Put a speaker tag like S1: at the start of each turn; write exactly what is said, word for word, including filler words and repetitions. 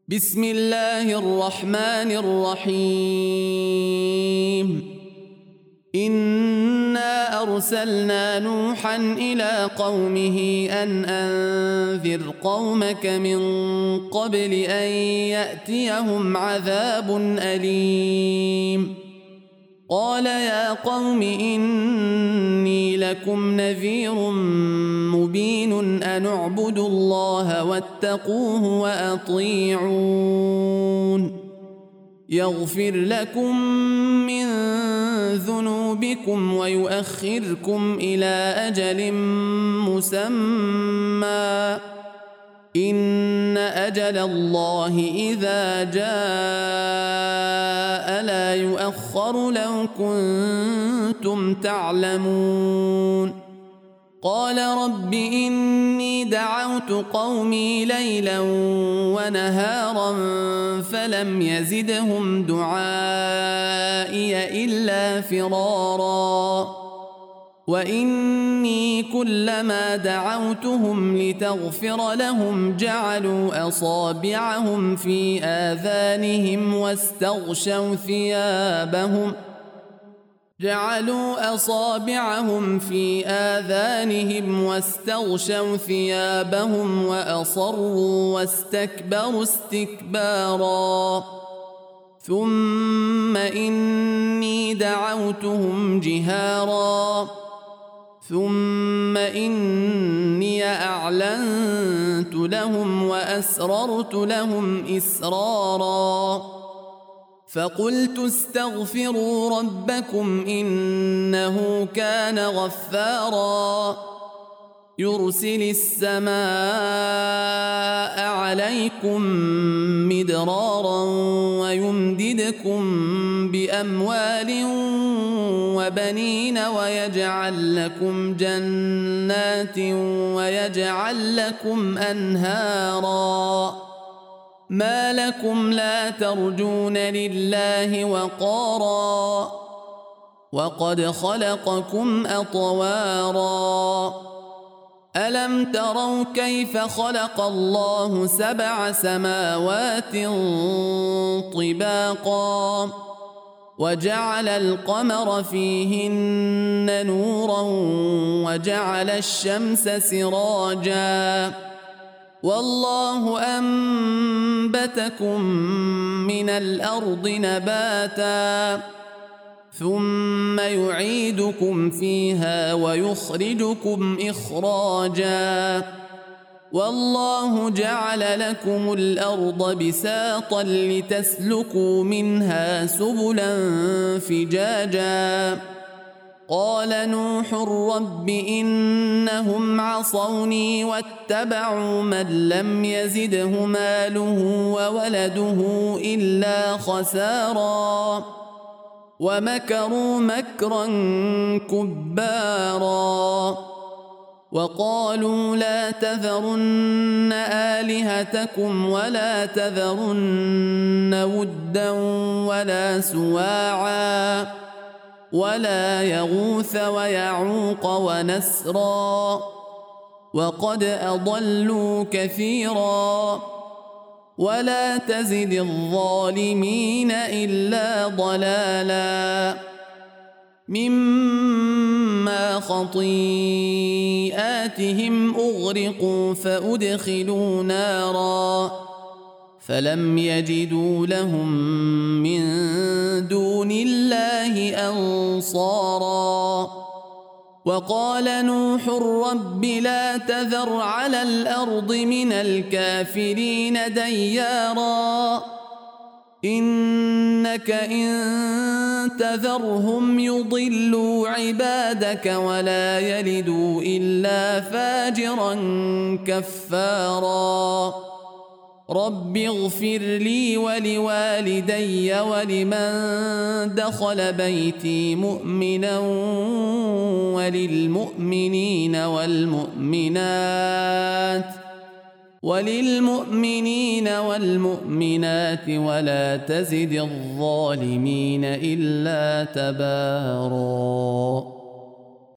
S1: بسم الله الرحمن الرحيم إنا أرسلنا نوحا إلى قومه أن أنذر قومك من قبل أن يأتيهم عذاب أليم قال يا قوم إني لكم نذير مبين أن اعبدوا الله واتقوه وأطيعون يغفر لكم من ذنوبكم ويؤخركم إلى أجل مسمى إن أجل الله إذا جاء لا يؤخر لو كنتم تعلمون قال رب إني دعوت قومي ليلا ونهارا فلم يزدهم دعائي إلا فرارا وإني كلما دعوتهم لتغفر لهم جعلوا أصابعهم في آذانهم واستغشوا ثيابهم جعلوا أصابعهم في آذانهم واستغشوا ثيابهم وأصروا واستكبروا استكبارا ثم إني دعوتهم جهارا ثم إني أعلنت لهم وأسررت لهم إسرارا فقلت استغفروا ربكم إنه كان غفارا يرسل السماء عليكم مدرارا ويمددكم بأموال وبنين ويجعل لكم جنات ويجعل لكم أنهارا ما لكم لا ترجون لله وقارا وقد خلقكم أطوارا ألم تروا كيف خلق الله سبع سماوات طباقا وجعل القمر فيهن نورا وجعل الشمس سراجا والله أنبتكم من الأرض نباتا ثم يعيدكم فيها ويخرجكم إخراجا والله جعل لكم الأرض بساطا لتسلكوا منها سبلا فجاجا قال نوح رب إنهم عصوني واتبعوا من لم يزده ماله وولده إلا خسارا ومكروا مكرا كبارا وقالوا لا تذرن آلهتكم ولا تذرن ودا ولا سواعا ولا يغوث ويعوق ونسرا وقد أضلوا كثيرا ولا تزد الظالمين إلا ضلالا مما خطيئاتهم أغرقوا فأدخلوا نارا فلم يجدوا لهم من دون الله أنصارا وقال نوح رب لا تذر على الأرض من الكافرين ديارا إنك إن تذرهم يضلوا عبادك ولا يلدوا إلا فاجرا كفارا رب اغفر لي ولوالدي ولمن دخل بيتي مؤمنا وللمؤمنين والمؤمنات وللمؤمنين والمؤمنات ولا تزد الظالمين إلا تباراً.